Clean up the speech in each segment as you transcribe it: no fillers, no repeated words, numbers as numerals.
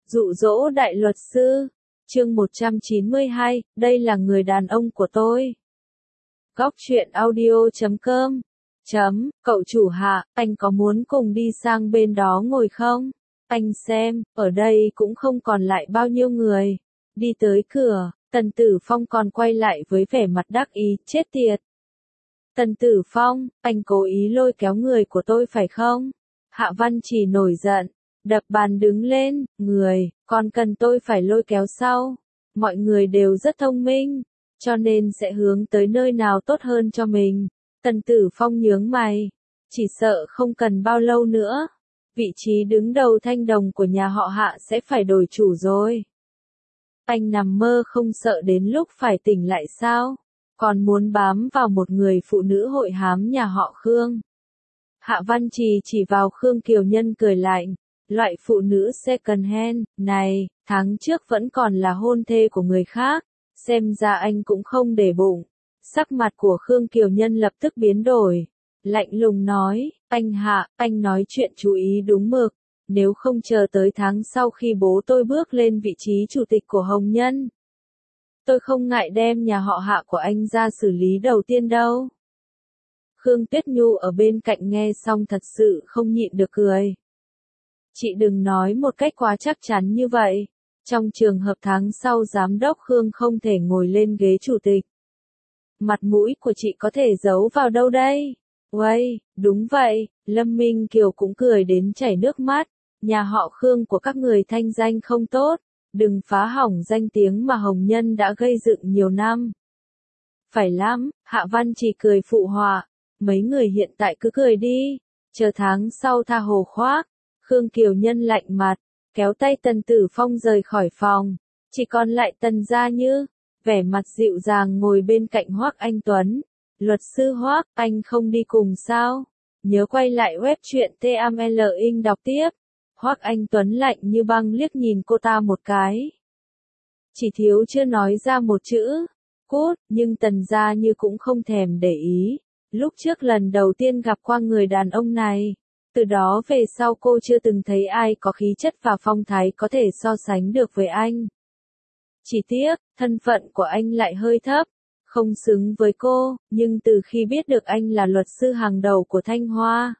Dụ dỗ đại luật sư. Chương 192, đây là người đàn ông của tôi. Góc truyện audio.com. Cậu chủ Hạ, anh có muốn cùng đi sang bên đó ngồi không? Anh xem, ở đây cũng không còn lại bao nhiêu người. Đi tới cửa, Tần Tử Phong còn quay lại với vẻ mặt đắc ý, chết tiệt. Tần Tử Phong, anh cố ý lôi kéo người của tôi phải không? Hạ Văn Chỉ nổi giận, đập bàn đứng lên, còn cần tôi phải lôi kéo sao? Mọi người đều rất thông minh, cho nên sẽ hướng tới nơi nào tốt hơn cho mình. Tần Tử Phong nhướng mày, chỉ sợ không cần bao lâu nữa, vị trí đứng đầu Thanh Đồng của nhà họ Hạ sẽ phải đổi chủ rồi. Anh nằm mơ không sợ đến lúc phải tỉnh lại sao? Còn muốn bám vào một người phụ nữ hội hám nhà họ Khương. Hạ Văn chỉ vào Khương Kiều Nhân cười lạnh, loại phụ nữ second hand này, tháng trước vẫn còn là hôn thê của người khác, xem ra anh cũng không để bụng. Sắc mặt của Khương Kiều Nhân lập tức biến đổi, lạnh lùng nói, anh Hạ, anh nói chuyện chú ý đúng mực, nếu không chờ tới tháng sau khi bố tôi bước lên vị trí chủ tịch của Hồng Nhân. Tôi không ngại đem nhà họ Hạ của anh ra xử lý đầu tiên đâu. Khương Tuyết Nhu ở bên cạnh nghe xong thật sự không nhịn được cười. Chị đừng nói một cách quá chắc chắn như vậy. Trong trường hợp tháng sau giám đốc Khương không thể ngồi lên ghế chủ tịch, mặt mũi của chị có thể giấu vào đâu đây? Uầy, đúng vậy, Lâm Minh Kiều cũng cười đến chảy nước mắt. Nhà họ Khương của các người thanh danh không tốt, đừng phá hỏng danh tiếng mà Hồng Nhân đã gây dựng nhiều năm. Phải lắm, Hạ Văn chỉ cười phụ họa, mấy người hiện tại cứ cười đi, chờ tháng sau tha hồ khoác. Khương Kiều Nhân lạnh mặt, kéo tay Tần Tử Phong rời khỏi phòng, chỉ còn lại Tần Gia Như, vẻ mặt dịu dàng ngồi bên cạnh Hoắc Anh Tuấn. Luật sư Hoắc, anh không đi cùng sao? Nhớ quay lại web truyện TML Inc đọc tiếp. Hoắc Anh Tuấn lạnh như băng liếc nhìn cô ta một cái. Chỉ thiếu chưa nói ra một chữ, cút, nhưng Tần Gia Như cũng không thèm để ý. Lúc trước lần đầu tiên gặp qua người đàn ông này, từ đó về sau cô chưa từng thấy ai có khí chất và phong thái có thể so sánh được với anh. Chỉ tiếc, thân phận của anh lại hơi thấp, không xứng với cô, nhưng từ khi biết được anh là luật sư hàng đầu của Thanh Hoa,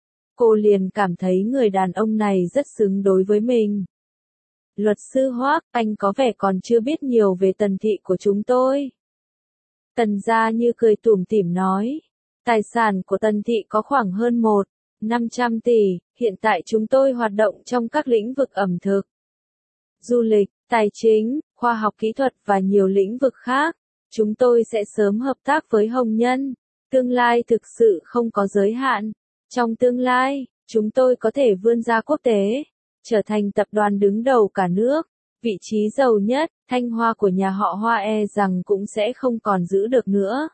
cô liền cảm thấy người đàn ông này rất xứng đối với mình. Luật sư Hoắc, anh có vẻ còn chưa biết nhiều về Tần thị của chúng tôi. Tần Gia Như cười tủm tỉm nói, tài sản của Tần thị có khoảng hơn 1.500 tỷ, hiện tại chúng tôi hoạt động trong các lĩnh vực ẩm thực, du lịch, tài chính, khoa học kỹ thuật và nhiều lĩnh vực khác. Chúng tôi sẽ sớm hợp tác với Hồng Nhân, tương lai thực sự không có giới hạn. Trong tương lai, chúng tôi có thể vươn ra quốc tế, trở thành tập đoàn đứng đầu cả nước, vị trí giàu nhất, Thanh Hoa của nhà họ Hoa e rằng cũng sẽ không còn giữ được nữa.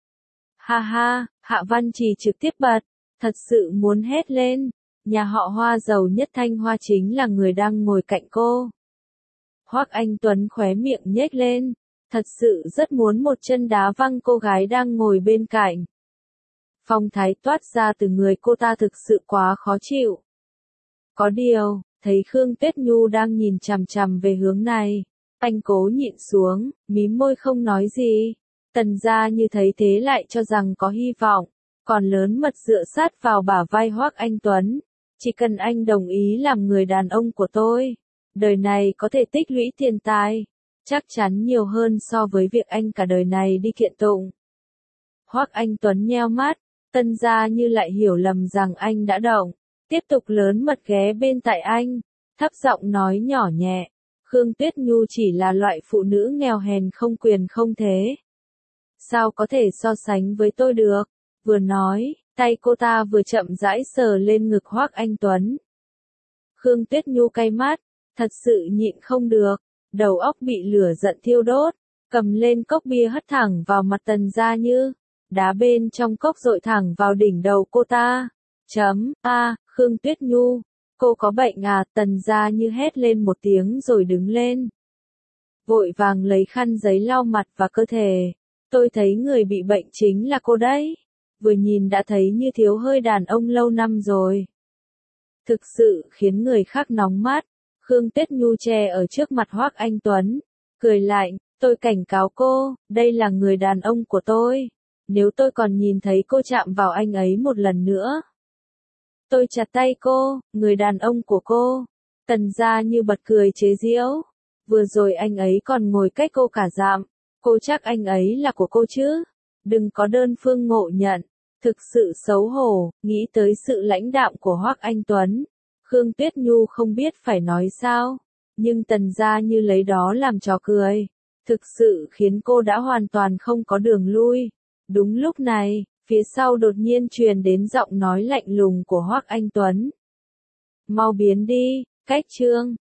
Ha ha, Hạ Văn Chỉ trực tiếp bật, thật sự muốn hét lên, nhà họ Hoa giàu nhất Thanh Hoa chính là người đang ngồi cạnh cô. Hoắc Anh Tuấn khóe miệng nhếch lên, thật sự rất muốn một chân đá văng cô gái đang ngồi bên cạnh. Phong thái toát ra từ người cô ta thực sự quá khó chịu. Có điều, thấy Khương Tuyết Nhu đang nhìn chằm chằm về hướng này, anh cố nhịn xuống, mím môi không nói gì. Tần Gia Như thấy thế lại cho rằng có hy vọng, còn lớn mật dựa sát vào bả vai Hoắc Anh Tuấn. Chỉ cần anh đồng ý làm người đàn ông của tôi, đời này có thể tích lũy tiền tài, chắc chắn nhiều hơn so với việc anh cả đời này đi kiện tụng. Hoắc Anh Tuấn nheo mắt, Tần Gia Như lại hiểu lầm rằng anh đã động, tiếp tục lớn mật ghé bên tai anh, thấp giọng nói nhỏ nhẹ, Khương Tuyết Nhu chỉ là loại phụ nữ nghèo hèn không quyền không thế. Sao có thể so sánh với tôi được? Vừa nói, tay cô ta vừa chậm rãi sờ lên ngực Hoắc Anh Tuấn. Khương Tuyết Nhu cay mắt, thật sự nhịn không được, đầu óc bị lửa giận thiêu đốt, cầm lên cốc bia hất thẳng vào mặt Tần Gia Như, đá bên trong cốc dội thẳng vào đỉnh đầu cô ta. Khương Tuyết Nhu, cô có bệnh à? Tần Gia Như hét lên một tiếng rồi đứng lên, vội vàng lấy khăn giấy lau mặt và cơ thể. Tôi thấy người bị bệnh chính là cô đấy, vừa nhìn đã thấy như thiếu hơi đàn ông lâu năm rồi. Thực sự khiến người khác nóng mắt. Khương Tuyết Nhu che ở trước mặt Hoắc Anh Tuấn, cười lạnh, tôi cảnh cáo cô, đây là người đàn ông của tôi. Nếu tôi còn nhìn thấy cô chạm vào anh ấy một lần nữa, tôi chặt tay cô, người đàn ông của cô. Tần Gia Như bật cười chế giễu. Vừa rồi anh ấy còn ngồi cách cô cả dặm. Cô chắc anh ấy là của cô chứ? Đừng có đơn phương ngộ nhận. Thực sự xấu hổ, nghĩ tới sự lãnh đạm của Hoắc Anh Tuấn. Khương Tuyết Nhu không biết phải nói sao. Nhưng Tần Gia Như lấy đó làm trò cười. Thực sự khiến cô đã hoàn toàn không có đường lui. Đúng lúc này, phía sau đột nhiên truyền đến giọng nói lạnh lùng của Hoắc Anh Tuấn. Mau biến đi, cách trương.